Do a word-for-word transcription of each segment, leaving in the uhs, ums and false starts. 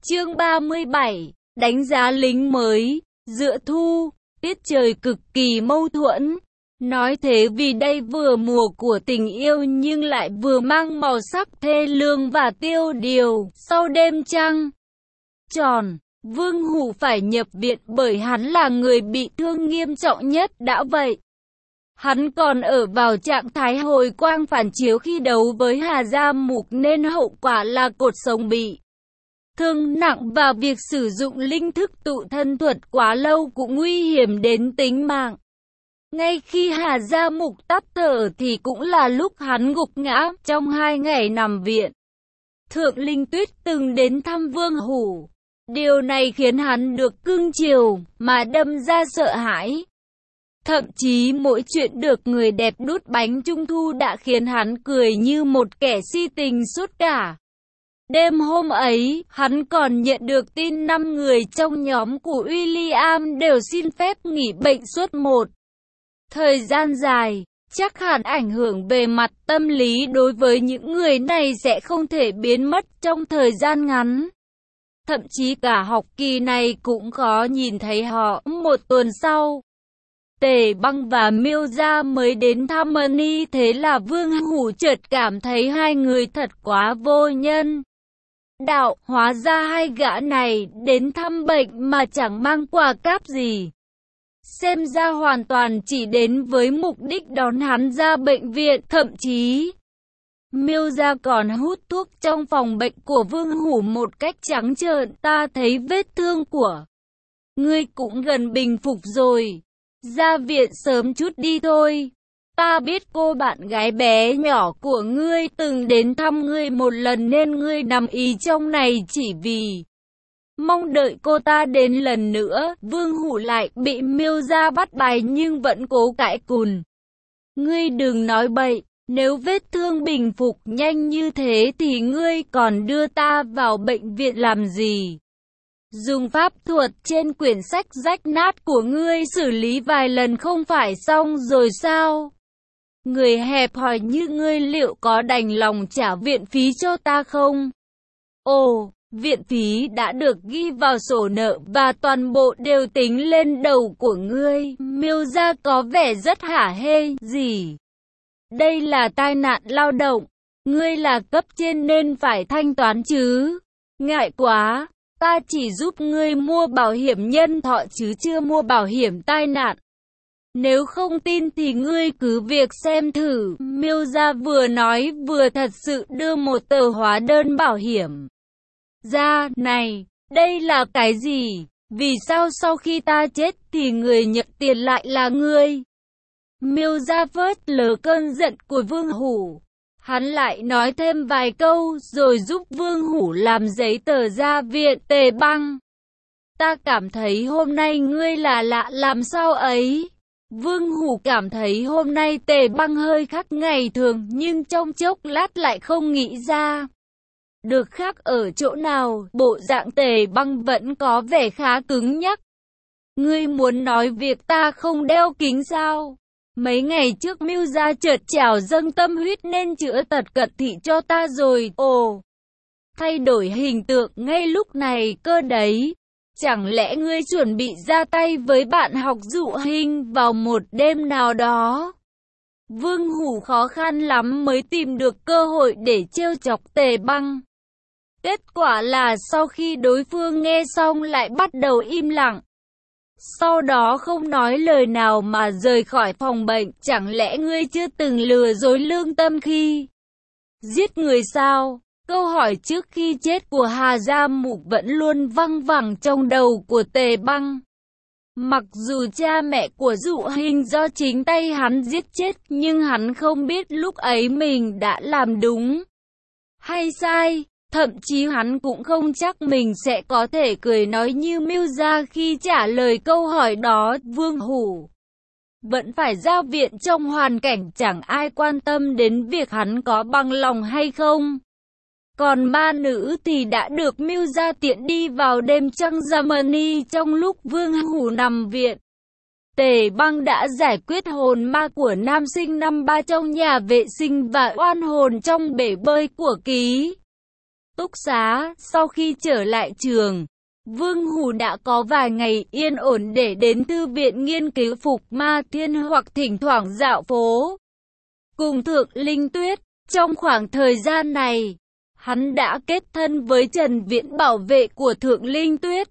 Chương ba mươi bảy, đánh giá lính mới. Giữa thu, tiết trời cực kỳ mâu thuẫn. Nói thế vì đây vừa mùa của tình yêu nhưng lại vừa mang màu sắc thê lương và tiêu điều. Sau đêm trăng tròn, Vương Hủ phải nhập viện bởi hắn là người bị thương nghiêm trọng nhất đã vậy. Hắn còn ở vào trạng thái hồi quang phản chiếu khi đấu với Hà Gia Mục nên hậu quả là cột sống bị thương nặng và việc sử dụng linh thức tụ thân thuật quá lâu cũng nguy hiểm đến tính mạng. Ngay khi Hà Gia Mục tắt thở thì cũng là lúc hắn gục ngã trong hai ngày nằm viện. Thượng Linh Tuyết từng đến thăm Vương Hủ. Điều này khiến hắn được cưng chiều mà đâm ra sợ hãi. Thậm chí mỗi chuyện được người đẹp đút bánh trung thu đã khiến hắn cười như một kẻ si tình suốt cả. Đêm hôm ấy, hắn còn nhận được tin năm người trong nhóm của William đều xin phép nghỉ bệnh suốt một thời gian dài. Chắc hẳn ảnh hưởng về mặt tâm lý đối với những người này sẽ không thể biến mất trong thời gian ngắn. Thậm chí cả học kỳ này cũng khó nhìn thấy họ. Một tuần sau, Tề Băng và Miêu Gia mới đến thăm Mani, thế là Vương Hủ chợt cảm thấy hai người thật quá vô nhân đạo. Hóa ra hai gã này đến thăm bệnh mà chẳng mang quà cáp gì. Xem ra hoàn toàn chỉ đến với mục đích đón hắn ra bệnh viện. Thậm chí Miêu Gia còn hút thuốc trong phòng bệnh của Vương Hủ một cách trắng trợn. Ta thấy vết thương của ngươi cũng gần bình phục rồi, ra viện sớm chút đi thôi. Ta biết cô bạn gái bé nhỏ của ngươi từng đến thăm ngươi một lần nên ngươi nằm ý trong này chỉ vì mong đợi cô ta đến lần nữa. Vương Hủ lại bị Miêu Gia bắt bài nhưng vẫn cố cãi cùn. Ngươi đừng nói bậy, nếu vết thương bình phục nhanh như thế thì ngươi còn đưa ta vào bệnh viện làm gì? Dùng pháp thuật trên quyển sách rách nát của ngươi xử lý vài lần không phải xong rồi sao? Người hẹp hòi như ngươi liệu có đành lòng trả viện phí cho ta không? Ồ, viện phí đã được ghi vào sổ nợ và toàn bộ đều tính lên đầu của ngươi. Miêu Gia có vẻ rất hả hê. Gì? Đây là tai nạn lao động. Ngươi là cấp trên nên phải thanh toán chứ. Ngại quá. Ta chỉ giúp ngươi mua bảo hiểm nhân thọ chứ chưa mua bảo hiểm tai nạn. Nếu không tin thì ngươi cứ việc xem thử. Miêu Gia vừa nói vừa thật sự đưa một tờ hóa đơn bảo hiểm ra. Này, đây là cái gì? Vì sao sau khi ta chết thì người nhận tiền lại là ngươi? Miêu Gia phớt lờ cơn giận của Vương Hủ. Hắn lại nói thêm vài câu rồi giúp Vương Hủ làm giấy tờ ra viện. Tề Băng, ta cảm thấy hôm nay ngươi là lạ làm sao ấy? Vương Hủ cảm thấy hôm nay Tề Băng hơi khác ngày thường nhưng trong chốc lát lại không nghĩ ra được khác ở chỗ nào. Bộ dạng Tề Băng vẫn có vẻ khá cứng nhắc. Ngươi muốn nói việc ta không đeo kính sao? Mấy ngày trước Miêu Gia chợt trào dâng tâm huyết nên chữa tật cận thị cho ta rồi. Ồ, thay đổi hình tượng ngay lúc này cơ đấy. Chẳng lẽ ngươi chuẩn bị ra tay với bạn học Dụ Hình vào một đêm nào đó? Vương Hủ khó khăn lắm mới tìm được cơ hội để trêu chọc Tề Băng. Kết quả là sau khi đối phương nghe xong lại bắt đầu im lặng. Sau đó không nói lời nào mà rời khỏi phòng bệnh. Chẳng lẽ ngươi chưa từng lừa dối lương tâm khi giết người sao? Câu hỏi trước khi chết của Hà Gia Mục vẫn luôn văng vẳng trong đầu của Tề Băng. Mặc dù cha mẹ của Dụ Hình do chính tay hắn giết chết, nhưng hắn không biết lúc ấy mình đã làm đúng hay sai. Thậm chí hắn cũng không chắc mình sẽ có thể cười nói như Miêu Gia khi trả lời câu hỏi đó. Vương Hủ vẫn phải ra viện trong hoàn cảnh chẳng ai quan tâm đến việc hắn có bằng lòng hay không. Còn ba nữ thì đã được Miêu Gia tiện đi vào đêm trăng Germany trong lúc Vương Hủ nằm viện. Tề Băng đã giải quyết hồn ma của nam sinh năm ba trong nhà vệ sinh và oan hồn trong bể bơi của ký túc xá. Sau khi trở lại trường, Vương Hủ đã có vài ngày yên ổn để đến thư viện nghiên cứu Phục Ma Thiên hoặc thỉnh thoảng dạo phố cùng Thượng Linh Tuyết. Trong khoảng thời gian này, hắn đã kết thân với Trần Viễn, bảo vệ của Thượng Linh Tuyết.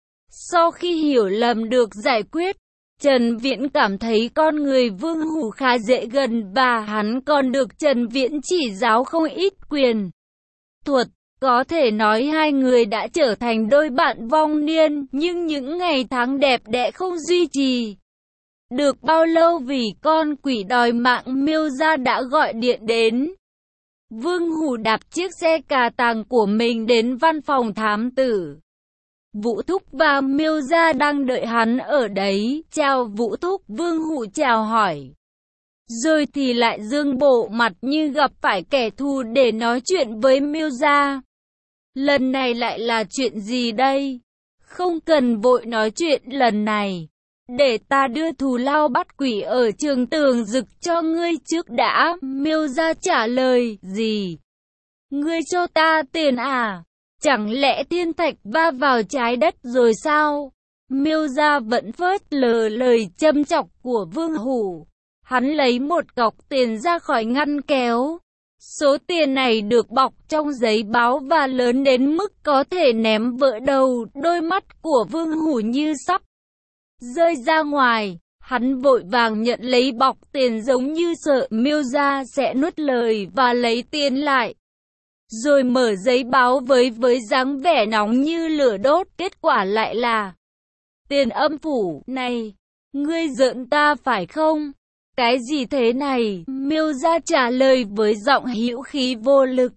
Sau khi hiểu lầm được giải quyết, Trần Viễn cảm thấy con người Vương Hủ khá dễ gần và hắn còn được Trần Viễn chỉ giáo không ít quyền thuật. Có thể nói hai người đã trở thành đôi bạn vong niên, nhưng những ngày tháng đẹp đẽ không duy trì được bao lâu vì con quỷ đòi mạng Miêu Gia đã gọi điện đến. Vương Hủ đạp chiếc xe cà tàng của mình đến văn phòng thám tử. Vũ Thúc và Miêu Gia đang đợi hắn ở đấy. Chào Vũ Thúc, Vương Hủ chào hỏi. Rồi thì lại dương bộ mặt như gặp phải kẻ thù để nói chuyện với Miêu Gia. Lần này lại là chuyện gì đây? Không cần vội nói chuyện lần này. Để ta đưa thù lao bắt quỷ ở trường Tường Dực cho ngươi trước đã. Miêu Gia trả lời, gì? Ngươi cho ta tiền à? Chẳng lẽ thiên thạch va vào trái đất rồi sao? Miêu Gia vẫn phớt lờ lời châm chọc của Vương Hủ. Hắn lấy một cọc tiền ra khỏi ngăn kéo. Số tiền này được bọc trong giấy báo và lớn đến mức có thể ném vỡ đầu. Đôi mắt của Vương Hủ như sắp rơi ra ngoài. Hắn vội vàng nhận lấy bọc tiền giống như sợ Miêu Gia sẽ nuốt lời và lấy tiền lại. Rồi mở giấy báo với với dáng vẻ nóng như lửa đốt. Kết quả lại là tiền âm phủ. Này, ngươi giỡn ta phải không? Cái gì thế này? Miêu Gia trả lời với giọng hữu khí vô lực.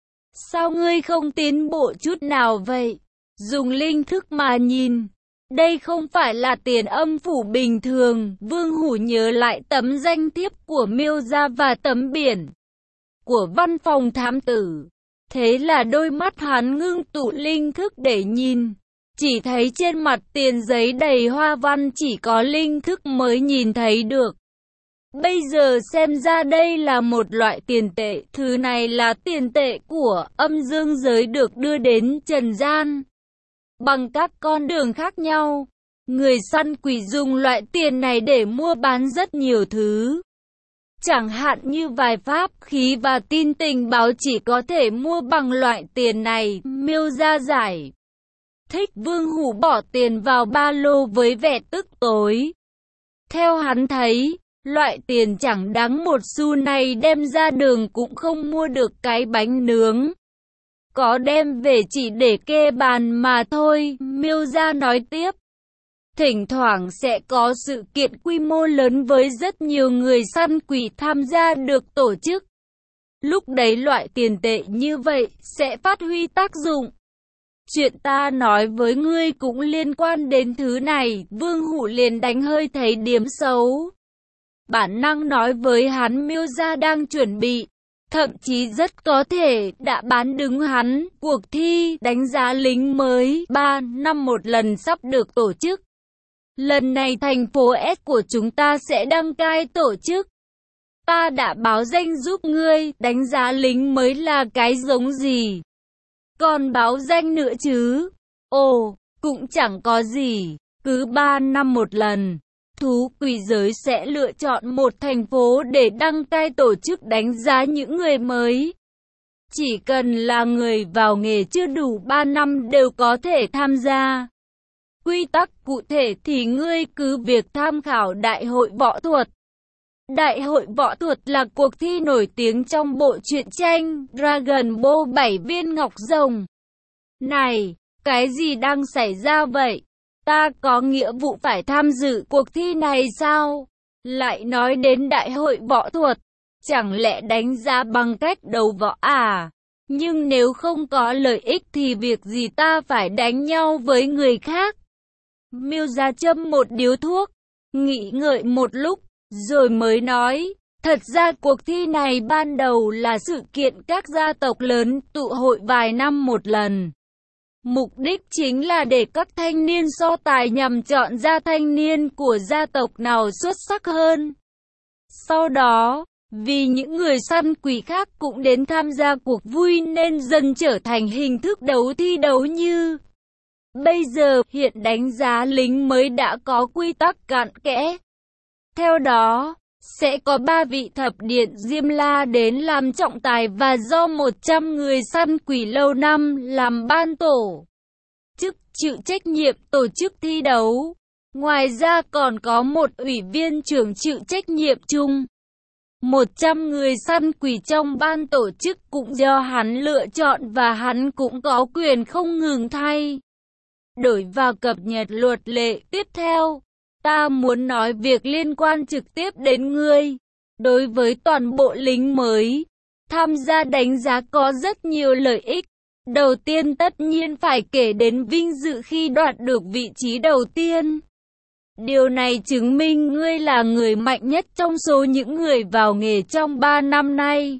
Sao ngươi không tiến bộ chút nào vậy? Dùng linh thức mà nhìn. Đây không phải là tiền âm phủ bình thường. Vương Hủ nhớ lại tấm danh thiếp của Miêu Gia và tấm biển của văn phòng thám tử. Thế là đôi mắt hắn ngưng tụ linh thức để nhìn. Chỉ thấy trên mặt tiền giấy đầy hoa văn, chỉ có linh thức mới nhìn thấy được. Bây giờ xem ra đây là một loại tiền tệ. Thứ này là tiền tệ của âm dương giới được đưa đến trần gian bằng các con đường khác nhau. Người săn quỷ dùng loại tiền này để mua bán rất nhiều thứ. Chẳng hạn như vài pháp khí và tin tình báo chỉ có thể mua bằng loại tiền này. Miêu Gia giải thích. Vương Hủ bỏ tiền vào ba lô với vẻ tức tối. Theo hắn thấy, loại tiền chẳng đáng một xu này đem ra đường cũng không mua được cái bánh nướng. Có đem về chỉ để kê bàn mà thôi. Miêu Gia nói tiếp. Thỉnh thoảng sẽ có sự kiện quy mô lớn với rất nhiều người săn quỷ tham gia được tổ chức. Lúc đấy loại tiền tệ như vậy sẽ phát huy tác dụng. Chuyện ta nói với ngươi cũng liên quan đến thứ này. Vương Hủ liền đánh hơi thấy điểm xấu. Bản năng nói với hắn Miêu Gia đang chuẩn bị, thậm chí rất có thể đã bán đứng hắn. Cuộc thi đánh giá lính mới ba năm một lần sắp được tổ chức. Lần này thành phố S của chúng ta sẽ đăng cai tổ chức. Ta đã báo danh giúp ngươi. Đánh giá lính mới là cái giống gì? Còn báo danh nữa chứ? Ồ, cũng chẳng có gì. Cứ ba năm một lần, thú quỷ giới sẽ lựa chọn một thành phố để đăng cai tổ chức đánh giá những người mới. Chỉ cần là người vào nghề chưa đủ ba năm đều có thể tham gia. Quy tắc cụ thể thì ngươi cứ việc tham khảo Đại hội võ thuật. Đại hội võ thuật là cuộc thi nổi tiếng trong bộ truyện tranh Dragon Ball bảy viên ngọc rồng. Này, cái gì đang xảy ra vậy? Ta có nghĩa vụ phải tham dự cuộc thi này sao? Lại nói đến Đại hội võ thuật, chẳng lẽ đánh giá bằng cách đấu võ à? Nhưng nếu không có lợi ích thì việc gì ta phải đánh nhau với người khác? Miêu Gia châm một điếu thuốc, nghĩ ngợi một lúc, rồi mới nói, thật ra cuộc thi này ban đầu là sự kiện các gia tộc lớn tụ hội vài năm một lần. Mục đích chính là để các thanh niên so tài nhằm chọn ra thanh niên của gia tộc nào xuất sắc hơn. Sau đó, Vì những người săn quỷ khác cũng đến tham gia cuộc vui nên dần trở thành hình thức đấu thi đấu như bây giờ. Hiện đánh giá lính mới đã có quy tắc cặn kẽ. Theo đó, sẽ có ba vị thập điện Diêm La đến làm trọng tài và do một trăm người săn quỷ lâu năm làm ban tổ chức chịu trách nhiệm tổ chức thi đấu. Ngoài ra còn có một ủy viên trưởng chịu trách nhiệm chung. một trăm người săn quỷ trong ban tổ chức cũng do hắn lựa chọn và hắn cũng có quyền không ngừng thay đổi và cập nhật luật lệ. Tiếp theo, ta muốn nói việc liên quan trực tiếp đến ngươi. Đối với toàn bộ lính mới, tham gia đánh giá có rất nhiều lợi ích. Đầu tiên tất nhiên phải kể đến vinh dự khi đoạt được vị trí đầu tiên. Điều này chứng minh ngươi là người mạnh nhất trong số những người vào nghề trong ba năm nay.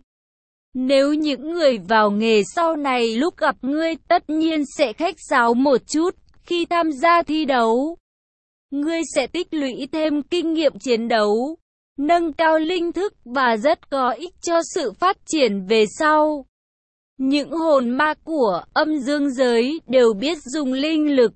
Nếu những người vào nghề sau này lúc gặp ngươi tất nhiên sẽ khách sáo một chút khi tham gia thi đấu. Ngươi sẽ tích lũy thêm kinh nghiệm chiến đấu, nâng cao linh thức và rất có ích cho sự phát triển về sau. Những hồn ma của âm dương giới đều biết dùng linh lực.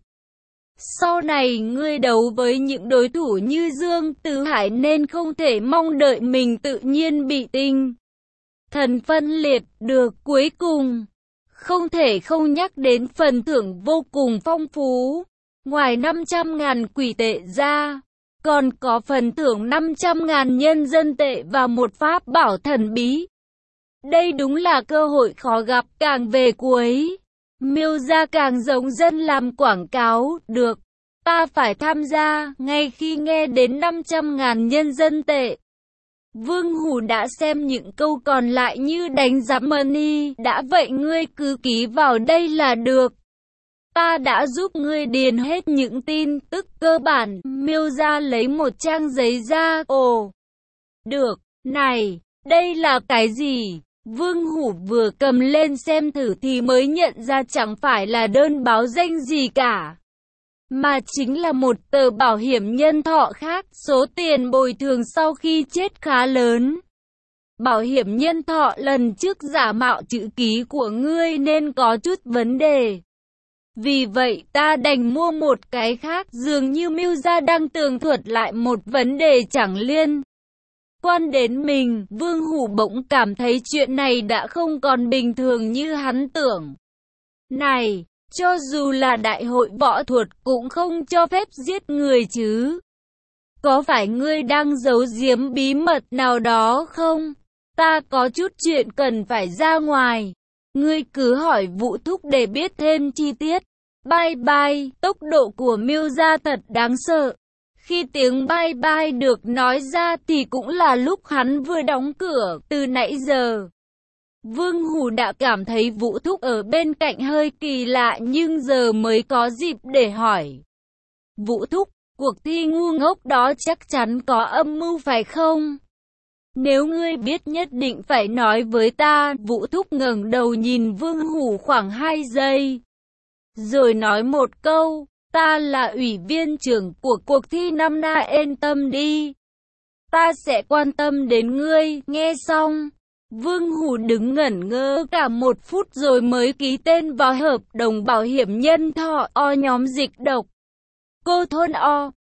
Sau này ngươi đấu với những đối thủ như Dương Tử Hải nên không thể mong đợi mình tự nhiên bị tinh thần phân liệt được. Cuối cùng, không thể không nhắc đến phần thưởng vô cùng phong phú. Ngoài năm trăm ngàn quỷ tệ ra, còn có phần thưởng năm trăm ngàn nhân dân tệ và một pháp bảo thần bí. Đây đúng là cơ hội khó gặp. Càng về cuối, Miêu gia càng giống dân làm quảng cáo. Được, ta phải tham gia. Ngay khi nghe đến năm trăm ngàn nhân dân tệ, Vương Hủ đã xem những câu còn lại như đánh giáp money. Đã vậy ngươi cứ ký vào đây là được. Ta đã giúp ngươi điền hết những tin tức cơ bản. Miêu gia lấy một trang giấy ra. Ồ, được, này, đây là cái gì? Vương Hủ vừa cầm lên xem thử thì mới nhận ra chẳng phải là đơn báo danh gì cả, mà chính là một tờ bảo hiểm nhân thọ khác. Số tiền bồi thường sau khi chết khá lớn. Bảo hiểm nhân thọ lần trước giả mạo chữ ký của ngươi nên có chút vấn đề. Vì vậy ta đành mua một cái khác. Dường như Miêu gia đang tường thuật lại một vấn đề chẳng liên quan đến mình. Vương Hủ bỗng cảm thấy chuyện này đã không còn bình thường như hắn tưởng. Này, cho dù là đại hội võ thuật cũng không cho phép giết người chứ. Có phải ngươi đang giấu giếm bí mật nào đó không? Ta có chút chuyện cần phải ra ngoài. Ngươi cứ hỏi Vũ Thúc để biết thêm chi tiết. Bye bye. Tốc độ của Miêu gia thật đáng sợ. Khi tiếng bye bye được nói ra thì cũng là lúc hắn vừa đóng cửa. Từ nãy giờ, Vương Hủ đã cảm thấy Vũ Thúc ở bên cạnh hơi kỳ lạ nhưng giờ mới có dịp để hỏi. Vũ Thúc, cuộc thi ngu ngốc đó chắc chắn có âm mưu phải không? Nếu ngươi biết nhất định phải nói với ta. Vũ Thúc ngẩng đầu nhìn Vương Hủ khoảng hai giây, rồi nói một câu. Ta là ủy viên trưởng của cuộc thi năm nay, yên tâm đi. Ta sẽ quan tâm đến ngươi. Nghe xong, Vương Hủ đứng ngẩn ngơ cả một phút rồi mới ký tên vào hợp đồng bảo hiểm nhân thọ. O nhóm dịch độc. Cô thôn O.